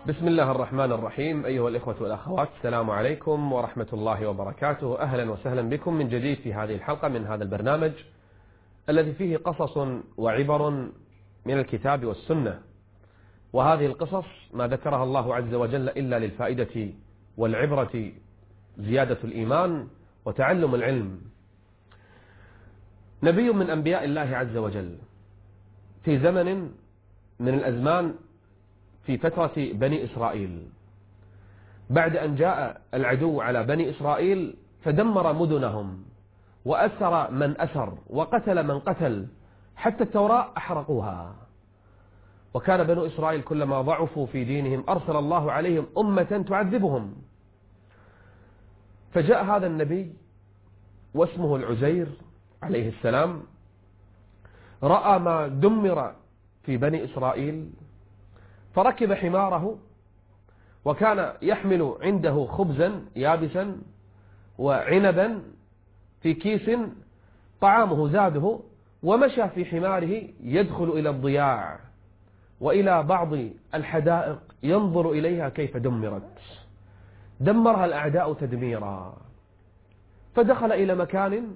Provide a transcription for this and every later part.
بسم الله الرحمن الرحيم. أيها الإخوة والأخوات، السلام عليكم ورحمة الله وبركاته. أهلا وسهلا بكم من جديد في هذه الحلقة من هذا البرنامج الذي فيه قصص وعبر من الكتاب والسنة، وهذه القصص ما ذكرها الله عز وجل إلا للفائدة والعبرة، زيادة الإيمان وتعلم العلم. نبي من أنبياء الله عز وجل في زمن من الأزمان في فترة بني إسرائيل، بعد أن جاء العدو على بني إسرائيل فدمر مدنهم وأسر من أسر وقتل من قتل، حتى التوراة أحرقوها. وكان بنو إسرائيل كلما ضعفوا في دينهم أرسل الله عليهم أمة تعذبهم. فجاء هذا النبي واسمه العزير عليه السلام، رأى ما دمر في بني إسرائيل فركب حماره، وكان يحمل عنده خبزا يابسا وعنبا في كيس طعامه زاده، ومشى في حماره يدخل إلى الضياع وإلى بعض الحدائق ينظر إليها كيف دمرت، دمرها الأعداء تدميرا. فدخل إلى مكان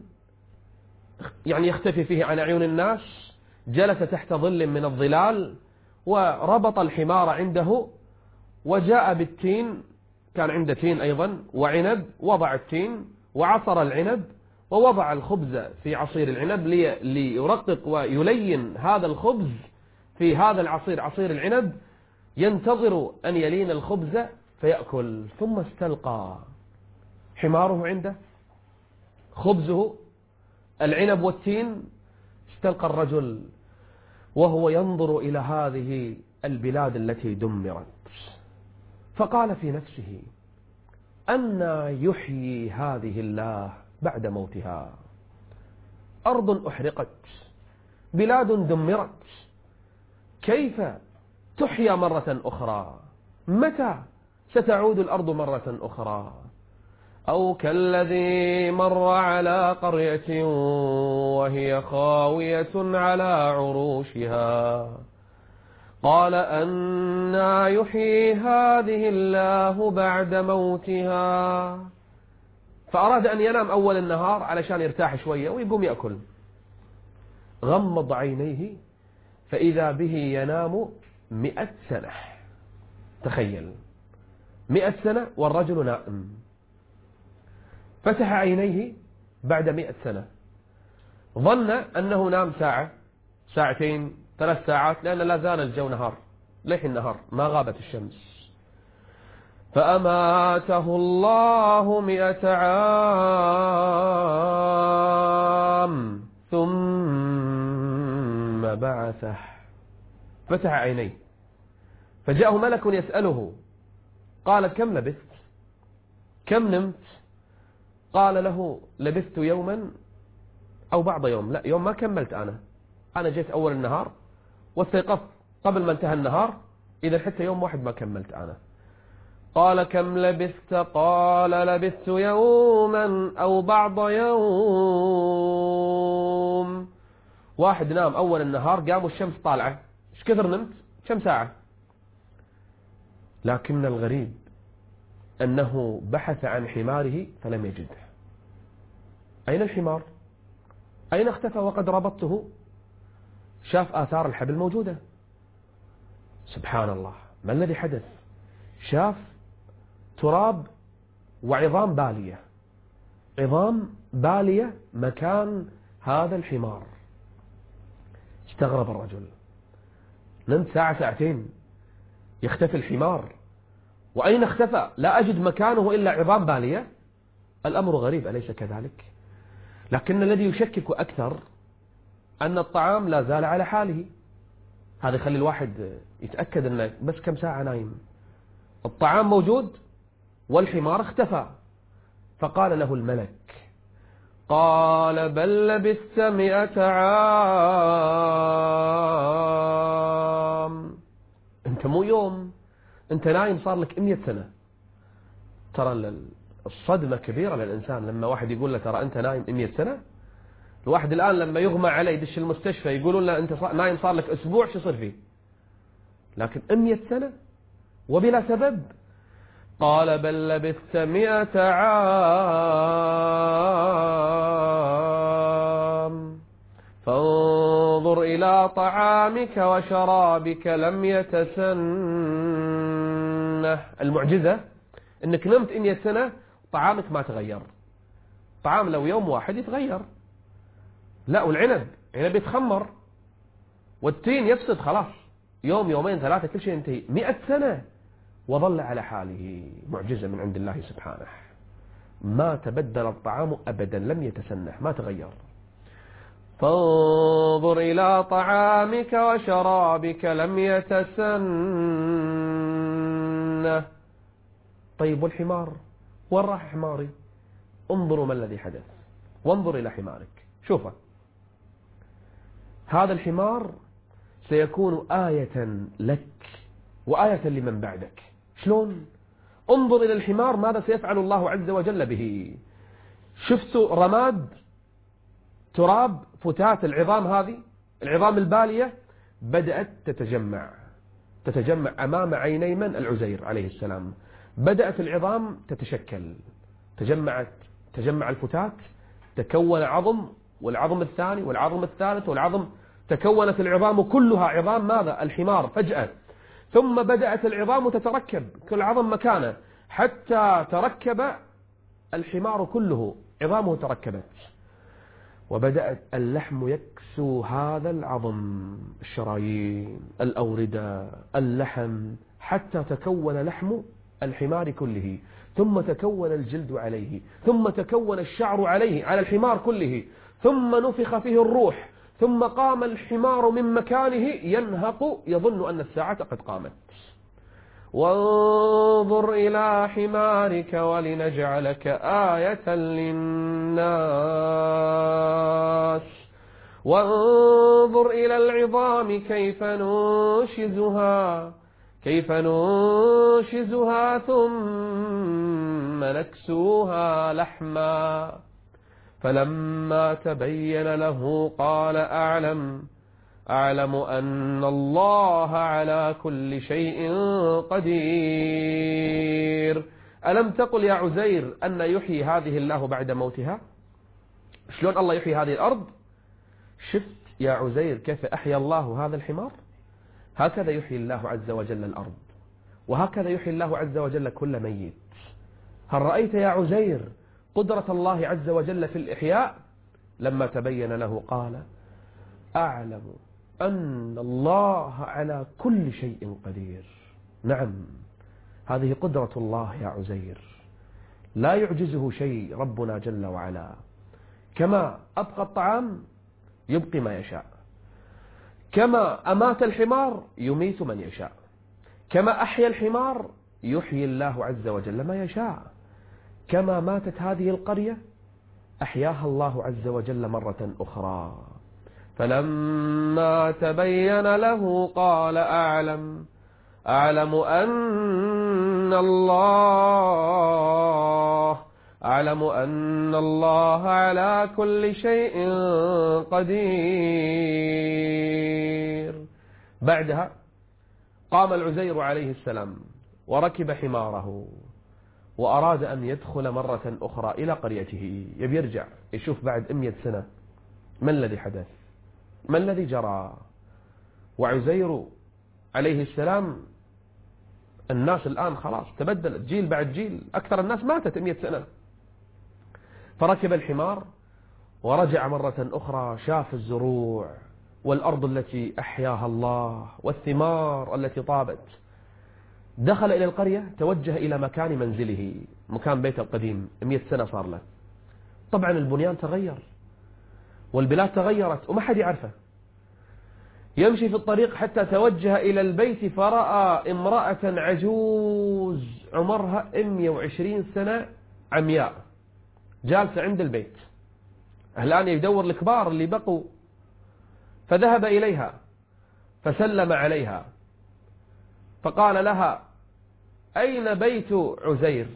يختفي فيه عن أعين الناس، جلس تحت ظل من الظلال وربط الحمار عنده، وجاء بالتين، كان عنده تين أيضا وعنب، وضع التين وعصر العنب ووضع الخبز في عصير العنب ليرقق ويلين هذا الخبز في هذا العصير، عصير العنب، ينتظر أن يلين الخبز فيأكل. ثم استلقى حماره عنده، خبزه، العنب والتين، استلقى الرجل وهو ينظر إلى هذه البلاد التي دمرت، فقال في نفسه: أنى يحيي هذه الله بعد موتها؟ أرض أحرقت، بلاد دمرت، كيف تحيا مرة أخرى؟ متى ستعود الأرض مرة أخرى؟ أو كالذي مر على قرية وهي خاوية على عروشها قال أنى يحيي هذه الله بعد موتها. فأراد أن ينام أول النهار علشان يرتاح شوية ويقوم يأكل، غمض عينيه فإذا به ينام 100 سنة. تخيل 100 سنة والرجل نائم. فتح عينيه بعد 100 سنة، ظن أنه نام ساعة، ساعتين، 3 ساعات، لأن لا زال الجو نهار، ليح النهار، ما غابت الشمس. فأماته الله 100 عام ثم بعثه. فتح عينيه فجاءه ملك يسأله، قال: كم لبثت؟ كم نمت؟ قال له: لبثت يوما أو بعض يوم. لا، يوم ما كملت، أنا جيت أول النهار واستيقظت قبل ما انتهى النهار، إذا حتى يوم واحد ما كملت أنا. قال: كم لبثت؟ قال: لبثت يوما أو بعض يوم. واحد نام أول النهار، قام والشمس طالعة، ايش كثر نمت؟ كم ساعة؟ لكن الغريب أنه بحث عن حماره فلم يجده. أين الحمار؟ أين اختفى وقد ربطته؟ شاف آثار الحبل موجودة. سبحان الله، ما الذي حدث؟ شاف تراب وعظام بالية، عظام بالية مكان هذا الحمار. استغرب الرجل، نمت ساعة ساعتين يختفي الحمار، وأين اختفى؟ لا أجد مكانه إلا عظام بالية. الأمر غريب، أليس كذلك؟ لكن الذي يشكك أكثر أن الطعام لا زال على حاله. هذا يخلي الواحد يتأكد أنه بس كم ساعة نايم، الطعام موجود والحمار اختفى. فقال له الملك: قال: بل لبثت 100 عام. أنت مو يوم، أنت نايم صار لك 100 سنة. ترى الصدمة كبيرة للإنسان لما واحد يقول له ترى أنت نايم 100 سنة. الواحد الآن لما يغمى عليه يدش المستشفى يقولون له أنت نايم صار لك أسبوع، شو يصير فيه؟ لكن 100 سنة وبلا سبب. قال بل لبثت 100 عام فانظر إلى طعامك وشرابك لم يتسنه. المعجزة انك نمت 100 سنة طعامك ما تغير. طعام لو يوم واحد يتغير، لا، والعنب يتخمر، والتين يفسد خلاص، يوم يومين ثلاثة كل شيء ينتهي. 100 سنة وظل على حاله. معجزة من عند الله سبحانه. ما تبدل الطعام أبدا، لم يتسنه، ما تغير. فانظر إلى طعامك وشرابك لم يتسنه. طيب والحمار؟ وين راح حماري؟ انظروا ما الذي حدث، وانظر إلى حمارك. شوفه، هذا الحمار سيكون آية لك وآية لمن بعدك. شلون؟ انظر إلى الحمار ماذا سيفعل الله عز وجل به. شفتوا رماد تراب فتات العظام، هذه العظام البالية بدأت تتجمع أمام عيني من؟ العزير عليه السلام. بدأت العظام تتشكل، تجمع الفتات، تكون عظم، والعظم الثاني والعظم الثالث والعظم، تكونت العظام كلها عظام ماذا؟ الحمار فجأة. ثم بدأت العظام تتركب، كل عظم مكانه، حتى تركب الحمار كله، عظامه تركبت، وبدأت اللحم يكسو هذا العظم، الشرايين، الأوردة، اللحم، حتى تكون لحم الحمار كله، ثم تكون الجلد عليه، ثم تكون الشعر عليه، على الحمار كله، ثم نفخ فيه الروح، ثم قام الحمار من مكانه ينهق يظن أن الساعة قد قامت. وانظر إلى حمارك ولنجعلك آية للناس وانظر إلى العظام كيف ننشزها ثم نكسوها لحما. فلما تبين له قال أعلم أن الله على كل شيء قدير. ألم تقل يا عزير أن يحيي هذه الله بعد موتها؟ شلون الله يحيي هذه الأرض؟ شفت يا عزير كيف أحيا الله هذا الحمار؟ هكذا يحيي الله عز وجل الأرض، وهكذا يحيي الله عز وجل كل ميت. هل رأيت يا عزير قدرة الله عز وجل في الإحياء؟ لما تبين له قال أعلم أن الله على كل شيء قدير. نعم، هذه قدرة الله يا عزير، لا يعجزه شيء ربنا جل وعلا. كما أبقى الطعام يبقي ما يشاء، كما أمات الحمار يميت من يشاء، كما أحيا الحمار يحيي الله عز وجل ما يشاء، كما ماتت هذه القرية أحياها الله عز وجل مرة أخرى. فلما تبين له قال أعلم أن الله على كل شيء قدير. بعدها قام العزير عليه السلام وركب حماره وأراد أن يدخل مرة أخرى إلى قريته، يبي يرجع يشوف بعد 100 سنة ما الذي حدث، ما الذي جرى. وعزير عليه السلام الناس الآن خلاص تبدلت، جيل بعد جيل، أكثر الناس ماتت 100 سنة. فركب الحمار ورجع مرة أخرى، شاف الزروع والأرض التي أحياها الله والثمار التي طابت. دخل إلى القرية، توجه إلى مكان منزله، مكان بيته القديم، 100 سنة صار له. طبعا البنيان تغير والبلاد تغيرت وما حد يعرفه. يمشي في الطريق حتى توجه إلى البيت فرأى امرأة عجوز عمرها 120 سنة عمياء جالسة عند البيت. الآن يدور الكبار اللي بقوا، فذهب إليها فسلم عليها فقال لها أين بيت عزير؟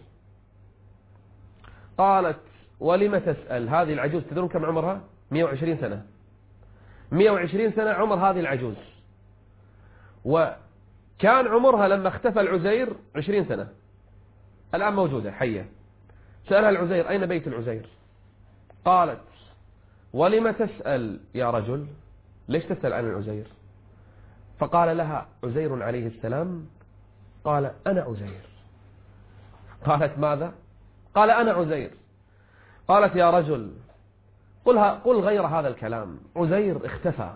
قالت ولم تسأل؟ هذه العجوز تدرون كم عمرها؟ 120 سنة. 120 سنة عمر هذه العجوز، وكان كان عمرها لما اختفى العزير 20 سنة، الآن موجودة حية. سألها العزير: أين بيت العزير؟ قالت: ولم تسأل يا رجل؟ ليش تسأل عن العزير؟ فقال لها عزير عليه السلام: قال: أنا عزير. قالت: ماذا؟ قال: أنا عزير. قالت: يا رجل قل غير هذا الكلام، عزير اختفى.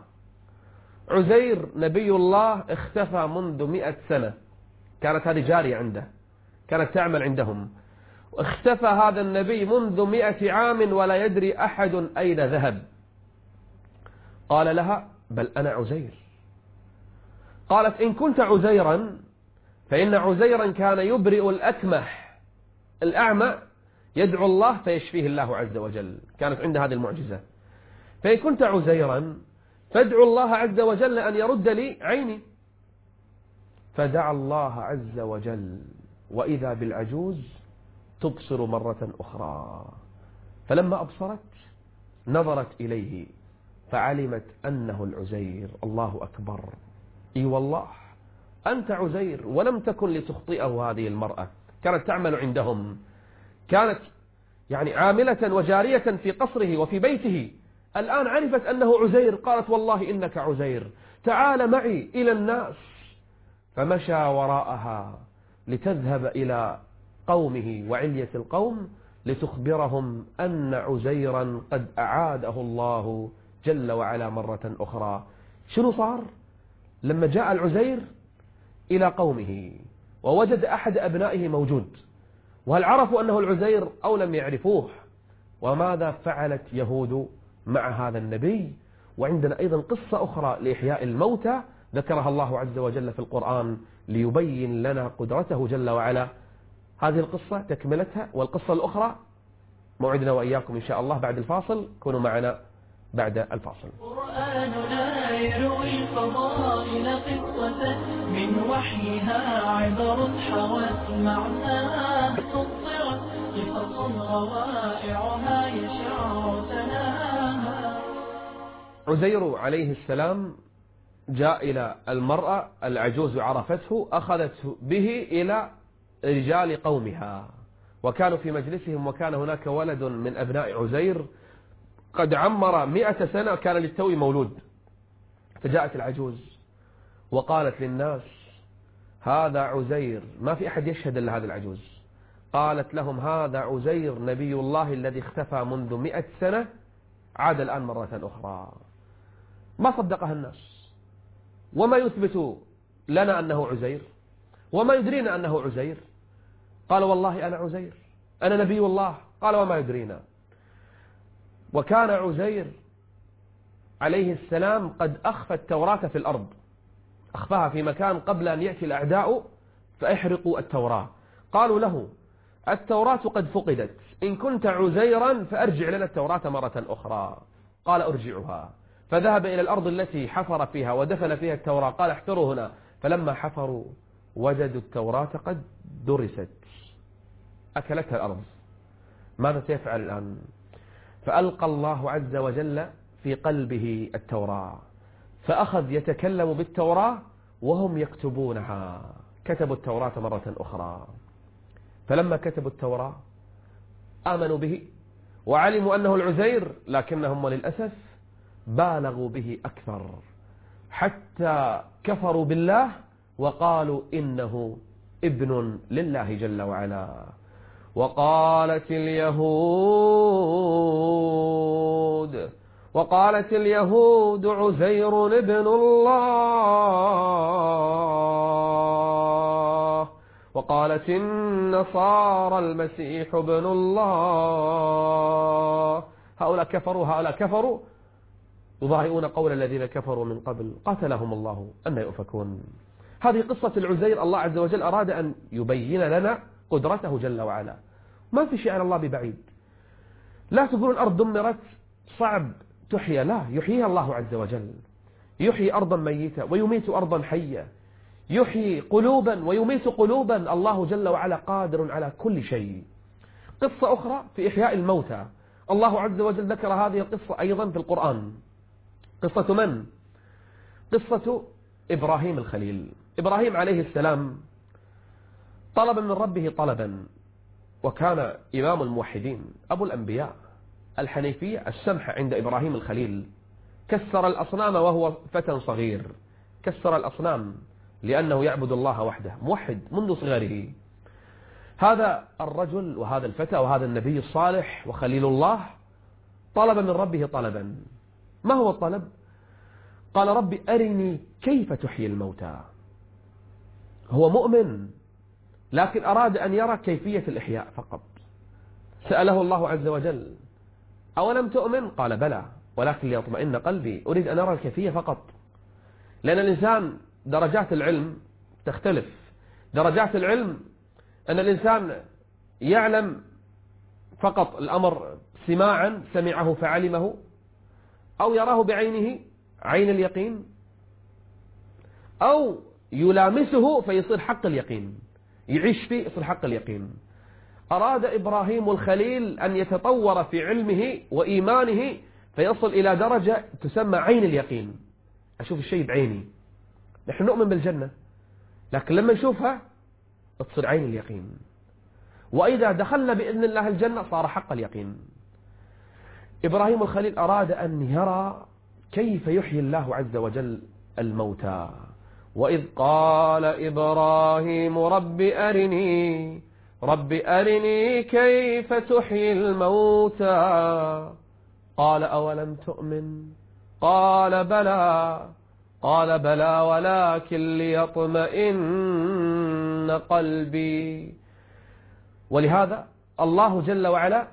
عزير نبي الله اختفى منذ 100 سنة، كانت هذه جارية عنده، كانت تعمل عندهم. اختفى هذا النبي منذ 100 عام ولا يدري أحد أين ذهب. قال لها: بل أنا عزير. قالت: إن كنت عزيرا فإن عزيرا كان يبرئ الأكمح الأعمى، يدعو الله فيشفيه الله عز وجل، كانت عنده هذه المعجزة. فإن كنت عزيرا فادعو الله عز وجل أن يرد لي عيني. فدعا الله عز وجل، وإذا بالعجوز تبصر مرة أخرى. فلما أبصرت نظرت إليه فعلمت أنه العزير. الله أكبر، إي والله أنت عزير. ولم تكن لتخطئه هذه المرأة، كانت تعمل عندهم، كانت يعني عاملة وجارية في قصره وفي بيته. الآن عرفت أنه عزير، قالت: والله إنك عزير، تعال معي إلى الناس. فمشى وراءها لتذهب إلى قومه وعلية القوم لتخبرهم أن عزيرا قد أعاده الله جل وعلا مرة أخرى. شنو صار لما جاء العزير إلى قومه ووجد أحد أبنائه موجود؟ وهل عرفوا أنه العزير أو لم يعرفوه؟ وماذا فعلت يهود مع هذا النبي؟ وعندنا أيضا قصة أخرى لإحياء الموتى ذكرها الله عز وجل في القرآن ليبين لنا قدرته جل وعلا. هذه القصة تكملتها، والقصة الأخرى موعدنا وإياكم إن شاء الله بعد الفاصل. كونوا معنا بعد الفاصل. قرآننا يروي الفضائل قصة من وحيها عبر حوت معناها، سطرت قصص روائعها يشع ثناها. عزير عليه السلام جاء إلى المرأة العجوز عرفته، أخذت به إلى رجال قومها، وكانوا في مجلسهم، وكان هناك ولد من أبناء عزير قد عمر 100 سنة، كان للتو مولود. فجاءت العجوز وقالت للناس: هذا عزير. ما في أحد يشهد إلا هذا العجوز. قالت لهم: هذا عزير نبي الله الذي اختفى منذ 100 سنة، عاد الآن مرة أخرى. ما صدقها الناس. وما يثبت لنا أنه عزير؟ وما يدرينا أنه عزير؟ قال: والله أنا عزير، أنا نبي الله. قال: وما يدرينا. وكان عزير عليه السلام قد أخفى التوراة في الأرض، أخفاها في مكان قبل أن يأتي الأعداء فأحرقوا التوراة. قالوا له: التوراة قد فقدت، إن كنت عزيرا فأرجع لنا التوراة مرة أخرى. قال: أرجعها. فذهب إلى الأرض التي حفر فيها ودفن فيها التوراة. قال: احفروا هنا. فلما حفروا وجدوا التوراة قد درست، أكلتها الأرض. ماذا سيفعل الآن؟ فألقى الله عز وجل في قلبه التوراة، فأخذ يتكلم بالتوراة وهم يكتبونها. كتبوا التوراة مرة أخرى. فلما كتبوا التوراة آمنوا به وعلموا أنه العزير، لكنهم وللأسف بالغوا به أكثر، حتى كفروا بالله وقالوا إنه ابن لله جل وعلا. وقالت اليهود عزير ابن الله، وقالت النصارى المسيح ابن الله. هؤلاء كفروا يضاهئون قول الذين كفروا من قبل قاتلهم الله أن يؤفكون. هذه قصة العزير. الله عز وجل أراد أن يبين لنا قدرته جل وعلا. ما في شيء على الله ببعيد. لا تقولون الأرض دمرت صعب تحيى، لا، يحييها الله عز وجل. يحيي أرضا ميتة ويميت أرضا حية، يحيي قلوبا ويميت قلوبا. الله جل وعلا قادر على كل شيء. قصة أخرى في إحياء الموتى، الله عز وجل ذكر هذه القصة أيضا في القرآن. قصة من؟ قصة إبراهيم الخليل. إبراهيم عليه السلام طلب من ربه طلبا، وكان إمام الموحدين أبو الأنبياء، الحنيفية السمحة عند إبراهيم الخليل. كسر الأصنام وهو فتى صغير، كسر الأصنام لأنه يعبد الله وحده، موحد منذ صغره. هذا الرجل وهذا الفتى وهذا النبي الصالح وخليل الله طلب من ربه طلبا. ما هو الطلب؟ قال رب أرني كيف تحيي الموتى. هو مؤمن لكن أراد أن يرى كيفية الإحياء فقط. سأله الله عز وجل أولم تؤمن؟ قال بلى ولكن ليطمئن قلبي، أريد أن أرى الكيفية فقط. لأن الإنسان درجات العلم تختلف. درجات العلم أن الإنسان يعلم فقط الأمر سماعا، سمعه فعلمه، أو يراه بعينه عين اليقين، أو يلامسه فيصير حق اليقين، يعيش فيه يصير حق اليقين. أراد إبراهيم الخليل أن يتطور في علمه وإيمانه فيصل إلى درجة تسمى عين اليقين. أشوف الشيء بعيني. نحن نؤمن بالجنة لكن لما نشوفها تصير عين اليقين، وإذا دخلنا بإذن الله الجنة صار حق اليقين. إبراهيم الخليل أراد أن يرى كيف يحيي الله عز وجل الموتى. وإذ قال إبراهيم رب أرني كيف تحيي الموتى. قال أولم تؤمن؟ قال بلى ولكن ليطمئن قلبي. ولهذا الله جل وعلا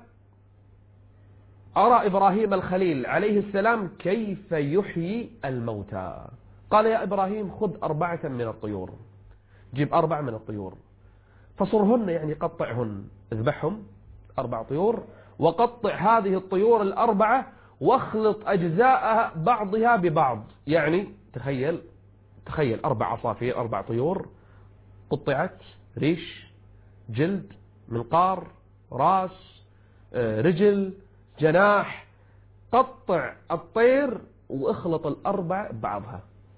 أرى إبراهيم الخليل عليه السلام كيف يحيي الموتى. قال يا إبراهيم خذ 4 من الطيور، جيب 4 من الطيور فصرهن، يعني قطعهن، اذبحهم 4 طيور، وقطع هذه الطيور 4 واخلط أجزاءها بعضها ببعض. يعني تخيل 4 عصافير، 4 طيور قطعت، ريش، جلد، منقار، راس، رجل، جناح. قطع الطير واخلط 4 ببعضها.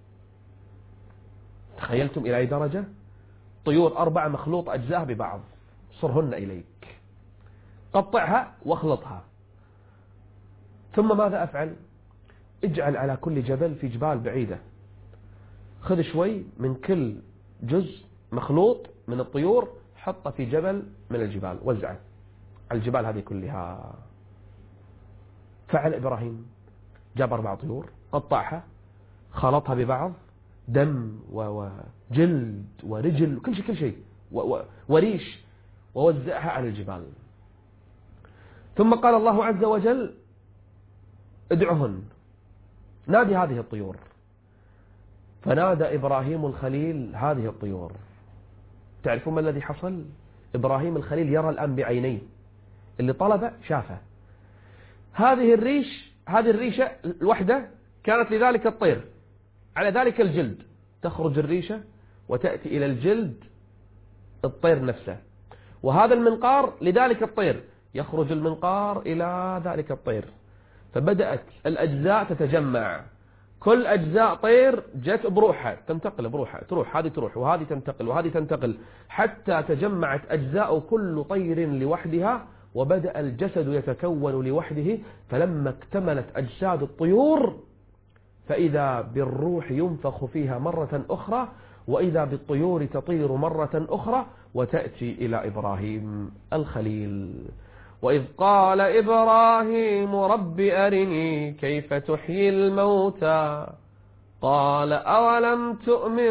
تخيلتم إلى أي درجة؟ طيور 4 مخلوط أجزاء ببعض، صرهن إليك، قطعها واخلطها. ثم ماذا أفعل؟ اجعل على كل جبل، في جبال بعيدة، خذ شوي من كل جزء مخلوط من الطيور، حطه في جبل من الجبال، وزعه على الجبال هذه كلها. فعل إبراهيم، جاب 4 طيور، قطعها، خلطها ببعض، دم وجلد ورجل كل شيء وريش، ووزعها على الجبال. ثم قال الله عز وجل ادعهن، نادي هذه الطيور. فنادى إبراهيم الخليل هذه الطيور. تعرفون ما الذي حصل؟ إبراهيم الخليل يرى الآن بعينيه، اللي طلبه شافه. هذه الريشة الوحدة كانت لذلك الطير، على ذلك الجلد تخرج الريشة وتأتي إلى الجلد الطير نفسه. وهذا المنقار لذلك الطير، يخرج المنقار إلى ذلك الطير. فبدأت الأجزاء تتجمع، كل أجزاء طير جت بروحها، تنتقل بروحها، تروح هذه تروح وهذه تنتقل وهذه تنتقل، حتى تجمعت أجزاء كل طير لوحدها، وبدأ الجسد يتكون لوحده. فلما اكتملت أجساد الطيور فإذا بالروح ينفخ فيها مرة أخرى، وإذا بالطيور تطير مرة أخرى، وتأتي إلى إبراهيم الخليل. وإذ قال إبراهيم رب أرني كيف تحيي الموتى. قال أولم تؤمن؟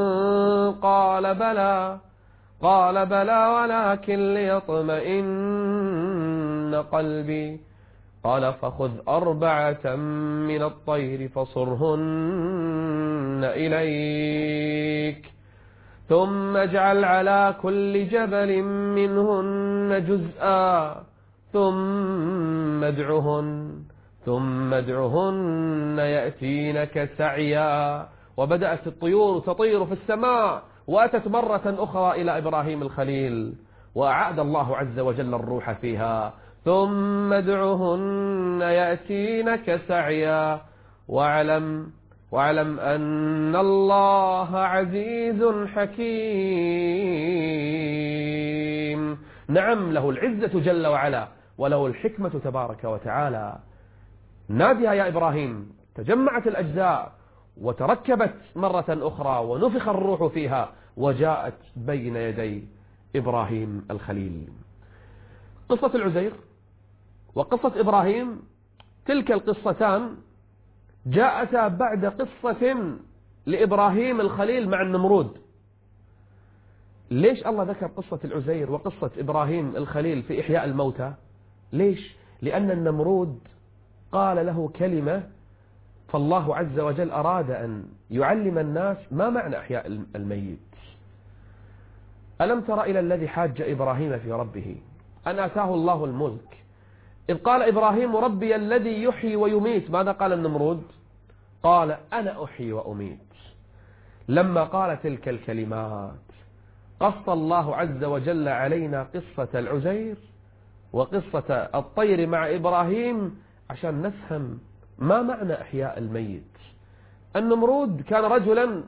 قال بلى ولكن ليطمئن قلبي. قال فخذ 4 من الطير فصرهن إليك، ثم اجعل على كل جبل منهن جزءا، ثم ادعهن يأتينك سعيا. وبدأت الطيور تطير في السماء، وأتت مرة أخرى إلى إبراهيم الخليل، وأعاد الله عز وجل الروح فيها. ثم ادعهن يأتينك سعيا، واعلم واعلم أن الله عزيز حكيم. نعم، له العزة جل وعلا وله الحكمة تبارك وتعالى. نادها يا إبراهيم. تجمعت الأجزاء وتركبت مرة أخرى ونفخ الروح فيها وجاءت بين يدي إبراهيم الخليل. قصة العزير وقصة إبراهيم، تلك القصتان جاءتا بعد قصة لإبراهيم الخليل مع النمرود. ليش الله ذكر قصة العزير وقصة إبراهيم الخليل في إحياء الموتى؟ ليش؟ لأن النمرود قال له كلمة، فالله عز وجل أراد أن يعلم الناس ما معنى إحياء الميت. ألم تر إلى الذي حاج إبراهيم في ربه أن آتاه الله الملك، إذ قال إبراهيم ربي الذي يحيي ويميت. ماذا قال النمرود؟ قال أنا أحيي وأميت. لما قال تلك الكلمات قص الله عز وجل علينا قصة العزير وقصة الطير مع إبراهيم عشان نفهم ما معنى إحياء الميت. النمرود كان رجلا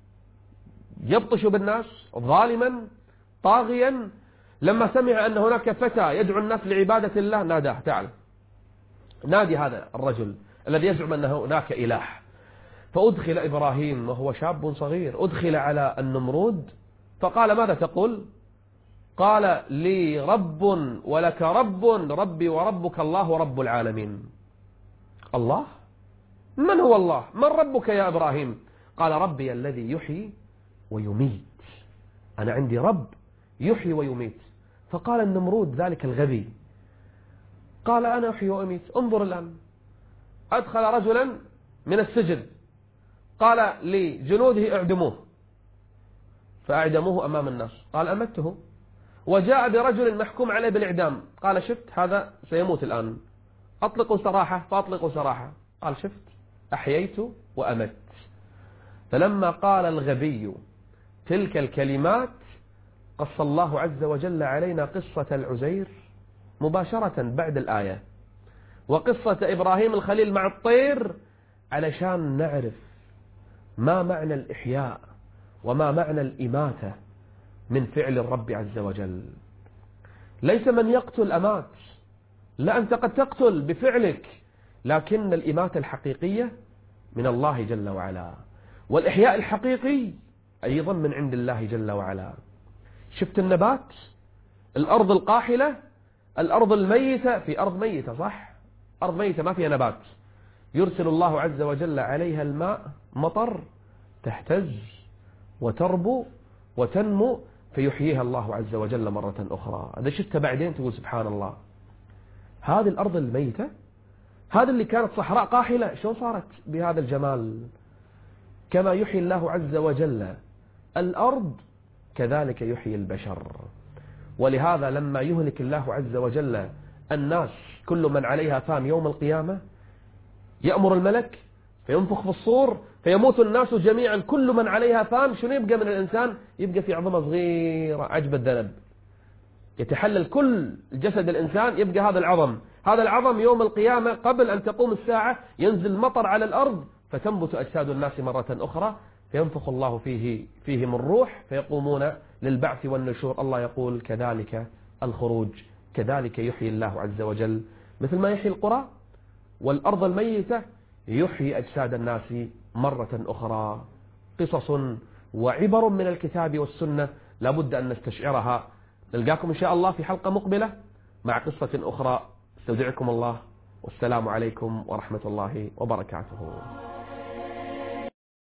يبطش بالناس، ظالما طاغيا. لما سمع أن هناك فتى يدعو الناس لعبادة الله ناداه، تعال نادي هذا الرجل الذي يزعم أن هناك إله. فأدخل إبراهيم وهو شاب صغير، أدخل على النمرود فقال ماذا تقول؟ قال لي رب ولك رب، ربي وربك الله رب العالمين. الله؟ من هو الله؟ من ربك يا إبراهيم؟ قال ربي الذي يحيي ويميت، أنا عندي رب يحيي ويميت. فقال النمرود ذلك الغبي، قال أنا أحيي وأميت. انظر الآن، أدخل رجلا من السجن، قال لجنوده اعدموه، فأعدموه أمام الناس، قال أمته. وجاء برجل محكوم عليه بالإعدام، قال شفت هذا سيموت الآن، أطلقوا سراحه، فأطلقوا سراحه. قال شفت أحييت وأمت. فلما قال الغبي تلك الكلمات قص الله عز وجل علينا قصة العزير مباشرة بعد الآية، وقصة إبراهيم الخليل مع الطير، علشان نعرف ما معنى الإحياء وما معنى الإماتة من فعل الرب عز وجل. ليس من يقتل أمات، لا، أنت قد تقتل بفعلك، لكن الإماتة الحقيقية من الله جل وعلا، والإحياء الحقيقي أيضا من عند الله جل وعلا. شفت النبات، الأرض القاحلة، الأرض الميتة، في أرض ميتة صح؟ أرض ميتة ما فيها نبات، يرسل الله عز وجل عليها الماء مطر، تهتز وتربو وتنمو، فيحييها الله عز وجل مرة أخرى. إذا شفتها بعدين تقول سبحان الله، هذه الأرض الميتة، هذه اللي كانت صحراء قاحلة، شو صارت بهذا الجمال؟ كما يحيي الله عز وجل الأرض كذلك يحيي البشر. ولهذا لما يهلك الله عز وجل الناس كل من عليها فان يوم القيامة، يأمر الملك فينفخ في الصور فيموت الناس جميعا، كل من عليها فان. شنو يبقى من الإنسان؟ يبقى في عظمة صغيرة عجب الذنب، يتحلل كل جسد الإنسان، يبقى هذا العظم. هذا العظم يوم القيامة قبل أن تقوم الساعة ينزل مطر على الأرض، فتنبت أجساد الناس مرة أخرى، فينفخ الله فيهم الروح فيقومون للبعث والنشور. الله يقول كذلك الخروج، كذلك يحيي الله عز وجل، مثل ما يحيي القرى والأرض الميتة يحيي أجساد الناس مرة أخرى. قصص وعبر من الكتاب والسنة لابد أن نستشعرها. نلقاكم إن شاء الله في حلقة مقبلة مع قصة أخرى. استودعكم الله، والسلام عليكم ورحمة الله وبركاته.